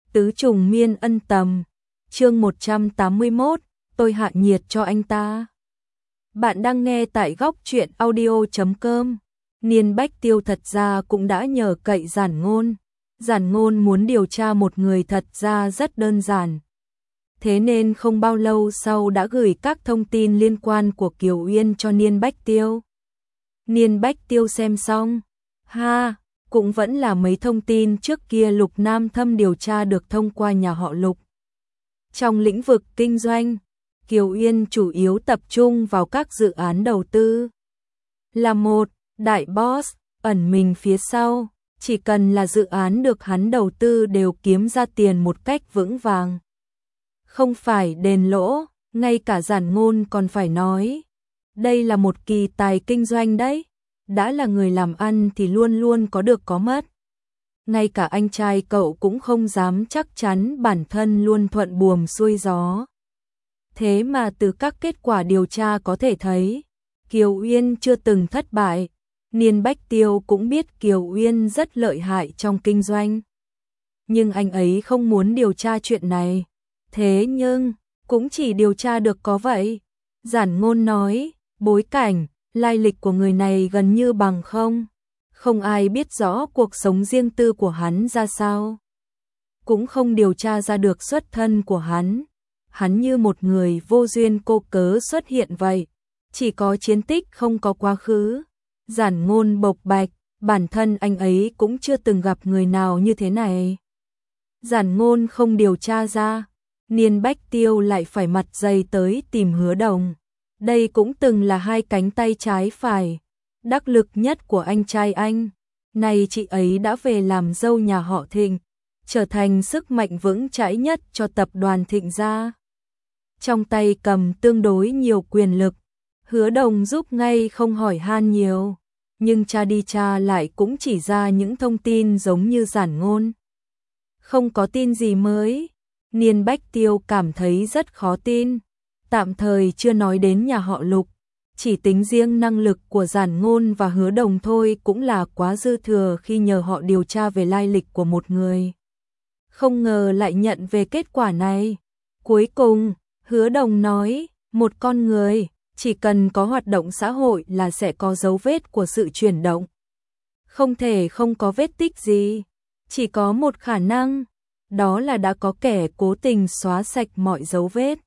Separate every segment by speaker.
Speaker 1: Tứ trùng miên ân tầm, chương 181, tôi hạ nhiệt cho anh ta. Bạn đang nghe tại góc truyện audio.com. Niên Bách Tiêu thật ra cũng đã nhờ cậy Giản Ngôn. Giản Ngôn muốn điều tra một người thật ra rất đơn giản. Thế nên không bao lâu sau đã gửi các thông tin liên quan của Kiều Uyên cho Niên Bách Tiêu. Niên Bách Tiêu xem xong, cũng vẫn là mấy thông tin trước kia Lục Nam Thâm điều tra được thông qua nhà họ Lục. Trong lĩnh vực kinh doanh, Kiều Uyên chủ yếu tập trung vào các dự án đầu tư. Là một đại boss, ẩn mình phía sau, chỉ cần là dự án được hắn đầu tư đều kiếm ra tiền một cách vững vàng. Không phải đền lỗ, ngay cả Giản Ngôn còn phải nói. Đây là một kỳ tài kinh doanh đấy. Đã là người làm ăn thì luôn luôn có được có mất. Ngay cả anh trai cậu cũng không dám chắc chắn bản thân luôn thuận buồm xuôi gió. Thế mà từ các kết quả điều tra có thể thấy, Kiều Uyên chưa từng thất bại. Niên Bách Tiêu cũng biết Kiều Uyên rất lợi hại trong kinh doanh. Nhưng anh ấy không muốn điều tra chuyện này. Thế nhưng, cũng chỉ điều tra được có vậy. Giản Ngôn nói, bối cảnh, lai lịch của người này gần như bằng không. Không ai biết rõ cuộc sống riêng tư của hắn ra sao. Cũng không điều tra ra được xuất thân của hắn. Hắn như một người vô duyên cô cớ xuất hiện vậy. Chỉ có chiến tích không có quá khứ. Giản Ngôn bộc bạch, bản thân anh ấy cũng chưa từng gặp người nào như thế này. Giản Ngôn không điều tra ra. Niên Bách Tiêu lại phải mặt dày tới tìm Hứa Đồng. Đây cũng từng là hai cánh tay trái phải, đắc lực nhất của anh trai anh. Nay chị ấy đã về làm dâu nhà họ Thịnh, trở thành sức mạnh vững chãi nhất cho tập đoàn Thịnh gia. Trong tay cầm tương đối nhiều quyền lực, Hứa Đồng giúp ngay không hỏi han nhiều, nhưng cha đi cha lại cũng chỉ ra những thông tin giống như Giản Ngôn. Không có tin gì mới, Niên Bách Tiêu cảm thấy rất khó tin. Tạm thời chưa nói đến nhà họ Lục, chỉ tính riêng năng lực của Giản Ngôn và Hứa Đồng thôi cũng là quá dư thừa khi nhờ họ điều tra về lai lịch của một người. Không ngờ lại nhận về kết quả này. Cuối cùng, Hứa Đồng nói, một con người, chỉ cần có hoạt động xã hội là sẽ có dấu vết của sự chuyển động. Không thể không có vết tích gì, chỉ có một khả năng, đó là đã có kẻ cố tình xóa sạch mọi dấu vết.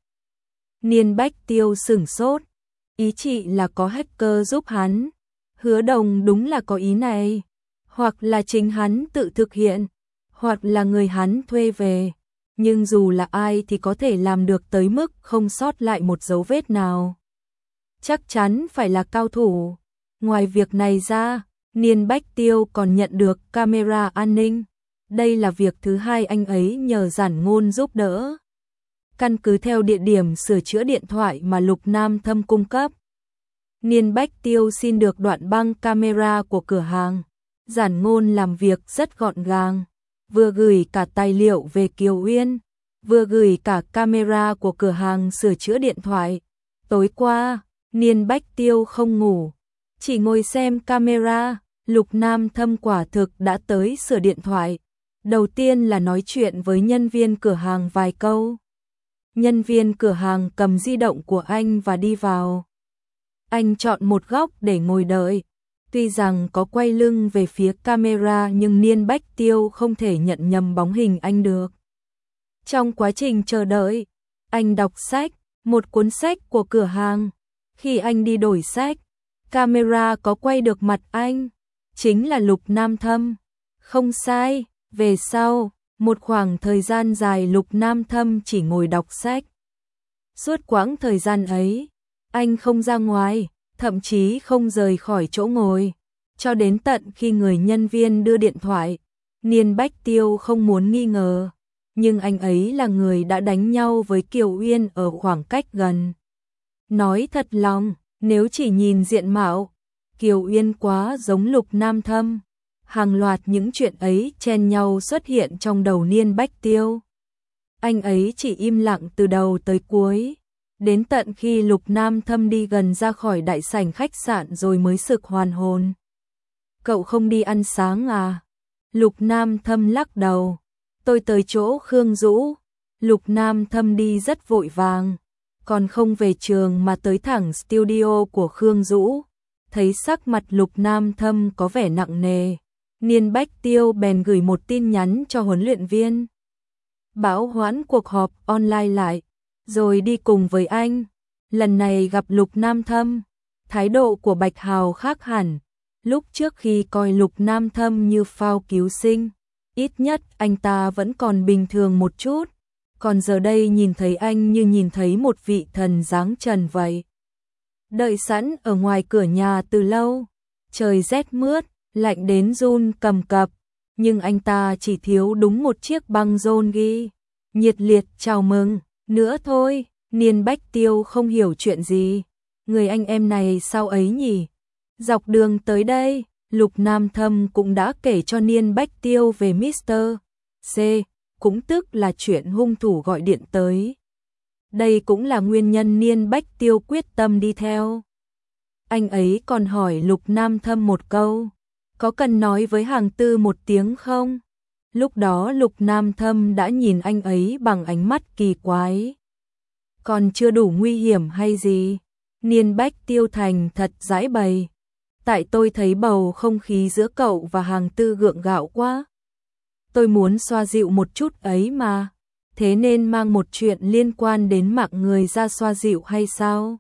Speaker 1: Niên Bách Tiêu sửng sốt, ý chị là có hacker giúp hắn. Hứa Đồng đúng là có ý này, hoặc là chính hắn tự thực hiện, hoặc là người hắn thuê về. Nhưng dù là ai thì có thể làm được tới mức không sót lại một dấu vết nào. Chắc chắn phải là cao thủ. Ngoài việc này ra, Niên Bách Tiêu còn nhận được camera an ninh. Đây là việc thứ hai anh ấy nhờ Giản Ngôn giúp đỡ. Căn cứ theo địa điểm sửa chữa điện thoại mà Lục Nam Thâm cung cấp, Niên Bách Tiêu xin được đoạn băng camera của cửa hàng. Giản Ngôn làm việc rất gọn gàng, vừa gửi cả tài liệu về Kiều Uyên, vừa gửi cả camera của cửa hàng sửa chữa điện thoại. Tối qua, Niên Bách Tiêu không ngủ, chỉ ngồi xem camera. Lục Nam Thâm quả thực đã tới sửa điện thoại. Đầu tiên là nói chuyện với nhân viên cửa hàng vài câu. Nhân viên cửa hàng cầm di động của anh và đi vào. Anh chọn một góc để ngồi đợi. Tuy rằng có quay lưng về phía camera nhưng Niên Bách Tiêu không thể nhận nhầm bóng hình anh được. Trong quá trình chờ đợi, anh đọc sách, một cuốn sách của cửa hàng. Khi anh đi đổi sách, camera có quay được mặt anh, chính là Lục Nam Thâm. Không sai, về sau, một khoảng thời gian dài Lục Nam Thâm chỉ ngồi đọc sách. Suốt quãng thời gian ấy, anh không ra ngoài, thậm chí không rời khỏi chỗ ngồi, cho đến tận khi người nhân viên đưa điện thoại. Niên Bách Tiêu không muốn nghi ngờ, nhưng anh ấy là người đã đánh nhau với Kiều Uyên ở khoảng cách gần. Nói thật lòng, nếu chỉ nhìn diện mạo, Kiều Uyên quá giống Lục Nam Thâm. Hàng loạt những chuyện ấy chen nhau xuất hiện trong đầu Niên Bách Tiêu. Anh ấy chỉ im lặng từ đầu tới cuối, đến tận khi Lục Nam Thâm đi gần ra khỏi đại sảnh khách sạn rồi mới sực hoàn hồn. Cậu không đi ăn sáng à? Lục Nam Thâm lắc đầu. tôi tới chỗ Khương Dũ, Lục Nam Thâm đi rất vội vàng, còn không về trường mà tới thẳng studio của Khương Dũ. Thấy sắc mặt Lục Nam Thâm có vẻ nặng nề, Niên Bách Tiêu bèn gửi một tin nhắn cho huấn luyện viên, bảo hoãn cuộc họp online lại, rồi đi cùng với anh. Lần này gặp Lục Nam Thâm, thái độ của Bạch Hào khác hẳn. Lúc trước khi coi Lục Nam Thâm như phao cứu sinh, ít nhất anh ta vẫn còn bình thường một chút, còn giờ đây nhìn thấy anh như nhìn thấy một vị thần giáng trần vậy. Đợi sẵn ở ngoài cửa nhà từ lâu, trời rét mướt, lạnh đến run cầm cập, nhưng anh ta chỉ thiếu đúng một chiếc băng rôn ghi nhiệt liệt chào mừng nữa thôi. Niên Bách Tiêu không hiểu chuyện gì, người anh em này sao ấy nhỉ? Dọc đường tới đây, Lục Nam Thâm cũng đã kể cho Niên Bách Tiêu về Mr. C, cũng tức là chuyện hung thủ gọi điện tới. Đây cũng là nguyên nhân Niên Bách Tiêu quyết tâm đi theo. Anh ấy còn hỏi Lục Nam Thâm một câu, có cần nói với hàng tư một tiếng không? Lúc đó Lục Nam Thâm đã nhìn anh ấy bằng ánh mắt kỳ quái. Còn chưa đủ nguy hiểm hay gì? Niên Bách Tiêu thành thật giải bày. Tại tôi thấy bầu không khí giữa cậu và hàng tư gượng gạo quá. Tôi muốn xoa dịu một chút ấy mà. Thế nên mang một chuyện liên quan đến mạng người ra xoa dịu hay sao?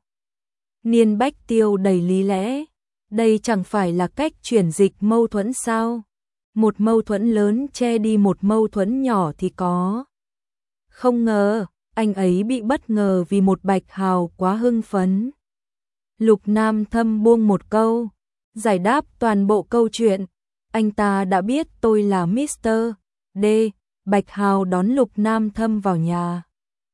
Speaker 1: Niên Bách Tiêu đầy lý lẽ. Đây chẳng phải là cách chuyển dịch mâu thuẫn sao? Một mâu thuẫn lớn che đi một mâu thuẫn nhỏ thì có. Không ngờ, anh ấy bị bất ngờ vì một Bạch Hào quá hưng phấn. Lục Nam Thâm buông một câu, giải đáp toàn bộ câu chuyện. Anh ta đã biết tôi là Mr. D. Bạch Hào đón Lục Nam Thâm vào nhà.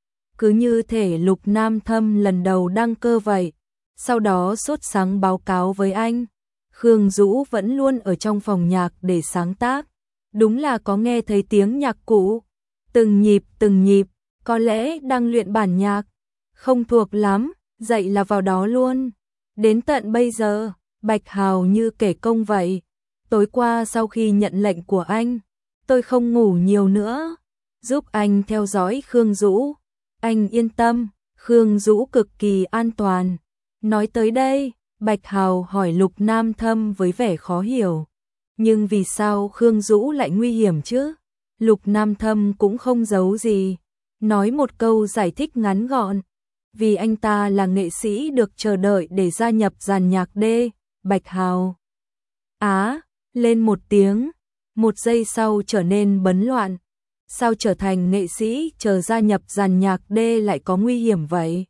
Speaker 1: Cứ như thể Lục Nam Thâm lần đầu đăng cơ vậy. Sau đó sốt sắng báo cáo với anh. Khương Dũ vẫn luôn ở trong phòng nhạc để sáng tác. Đúng là có nghe thấy tiếng nhạc cụ. Từng nhịp, có lẽ đang luyện bản nhạc. Không thuộc lắm, dạy là vào đó luôn. Đến tận bây giờ, Bạch Hào như kể công vậy. Tối qua sau khi nhận lệnh của anh, tôi không ngủ nhiều nữa, giúp anh theo dõi Khương Dũ. Anh yên tâm, Khương Dũ cực kỳ an toàn. Nói tới đây, Bạch Hào hỏi Lục Nam Thâm với vẻ khó hiểu. Nhưng vì sao Khương Dũ lại nguy hiểm chứ? Lục Nam Thâm cũng không giấu gì. Nói một câu giải thích ngắn gọn. Vì anh ta là nghệ sĩ được chờ đợi để gia nhập dàn nhạc D. Bạch Hào lên một tiếng. Một giây sau trở nên bấn loạn. Sao trở thành nghệ sĩ chờ gia nhập dàn nhạc D lại có nguy hiểm vậy?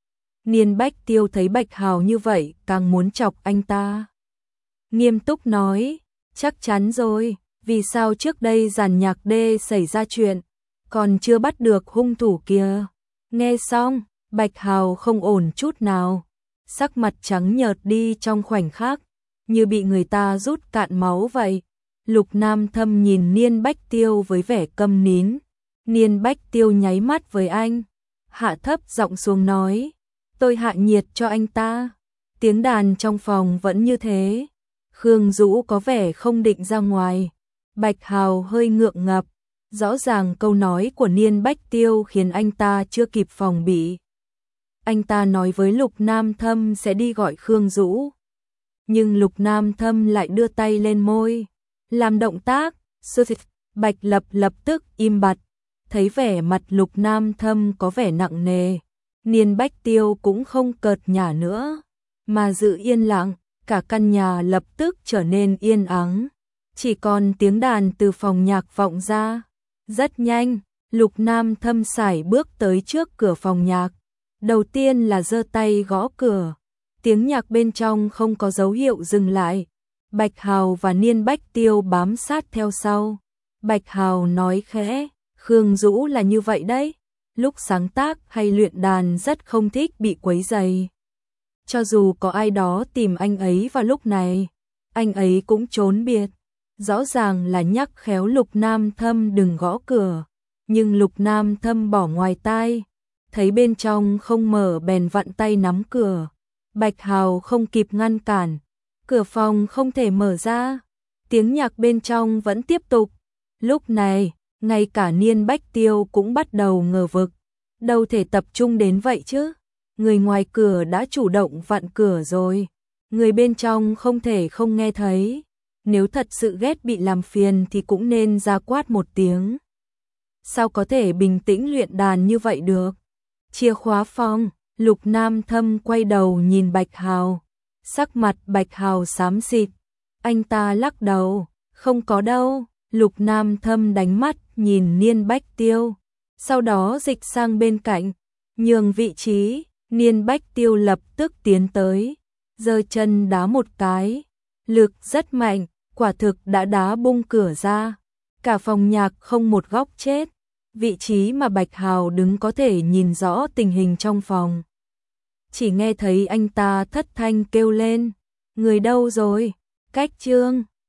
Speaker 1: Niên Bách Tiêu thấy Bạch Hào như vậy càng muốn chọc anh ta. Nghiêm túc nói, chắc chắn rồi, vì sao trước đây dàn nhạc D xảy ra chuyện, còn chưa bắt được hung thủ kia. Nghe xong, Bạch Hào không ổn chút nào, sắc mặt trắng nhợt đi trong khoảnh khắc, như bị người ta rút cạn máu vậy. Lục Nam Thâm nhìn Niên Bách Tiêu với vẻ câm nín. Niên Bách Tiêu nháy mắt với anh, hạ thấp giọng xuống nói, tôi hạ nhiệt cho anh ta. Tiếng đàn trong phòng vẫn như thế. Khương Dũ có vẻ không định ra ngoài. Bạch Hào hơi ngượng ngập. Rõ ràng câu nói của Niên Bách Tiêu khiến anh ta chưa kịp phòng bị. Anh ta nói với Lục Nam Thâm sẽ đi gọi Khương Dũ. Nhưng Lục Nam Thâm lại đưa tay lên môi, làm động tác. Bạch lập tức im bặt. Thấy vẻ mặt Lục Nam Thâm có vẻ nặng nề, Niên Bách Tiêu cũng không cợt nhả nữa, mà giữ yên lặng. Cả căn nhà lập tức trở nên yên ắng, chỉ còn tiếng đàn từ phòng nhạc vọng ra. Rất nhanh, Lục Nam Thâm sải bước tới trước cửa phòng nhạc. Đầu tiên là giơ tay gõ cửa. Tiếng nhạc bên trong không có dấu hiệu dừng lại. Bạch Hào và Niên Bách Tiêu bám sát theo sau. Bạch Hào nói khẽ, Khương Dũ là như vậy đấy. Lúc sáng tác hay luyện đàn rất không thích bị quấy rầy. Cho dù có ai đó tìm anh ấy vào lúc này, anh ấy cũng trốn biệt. Rõ ràng là nhắc khéo Lục Nam Thâm đừng gõ cửa, nhưng Lục Nam Thâm bỏ ngoài tai, thấy bên trong không mở bèn vặn tay nắm cửa. Bạch Hào không kịp ngăn cản, cửa phòng không thể mở ra, tiếng nhạc bên trong vẫn tiếp tục. Lúc này, ngay cả Niên Bách Tiêu cũng bắt đầu ngờ vực, đâu thể tập trung đến vậy chứ, người ngoài cửa đã chủ động vặn cửa rồi, người bên trong không thể không nghe thấy, nếu thật sự ghét bị làm phiền thì cũng nên ra quát một tiếng. Sao có thể bình tĩnh luyện đàn như vậy được? Chìa khóa phòng, Lục Nam Thâm quay đầu nhìn Bạch Hào, sắc mặt Bạch Hào xám xịt, anh ta lắc đầu, không có đâu. Lục Nam Thâm đánh mắt nhìn Niên Bách Tiêu, sau đó dịch sang bên cạnh, nhường vị trí. Niên Bách Tiêu lập tức tiến tới, giơ chân đá một cái, lực rất mạnh, quả thực đã đá bung cửa ra, cả phòng nhạc không một góc chết. Vị trí mà Bạch Hào đứng có thể nhìn rõ tình hình trong phòng. Chỉ nghe thấy anh ta thất thanh kêu lên, người đâu rồi? Cách Trương.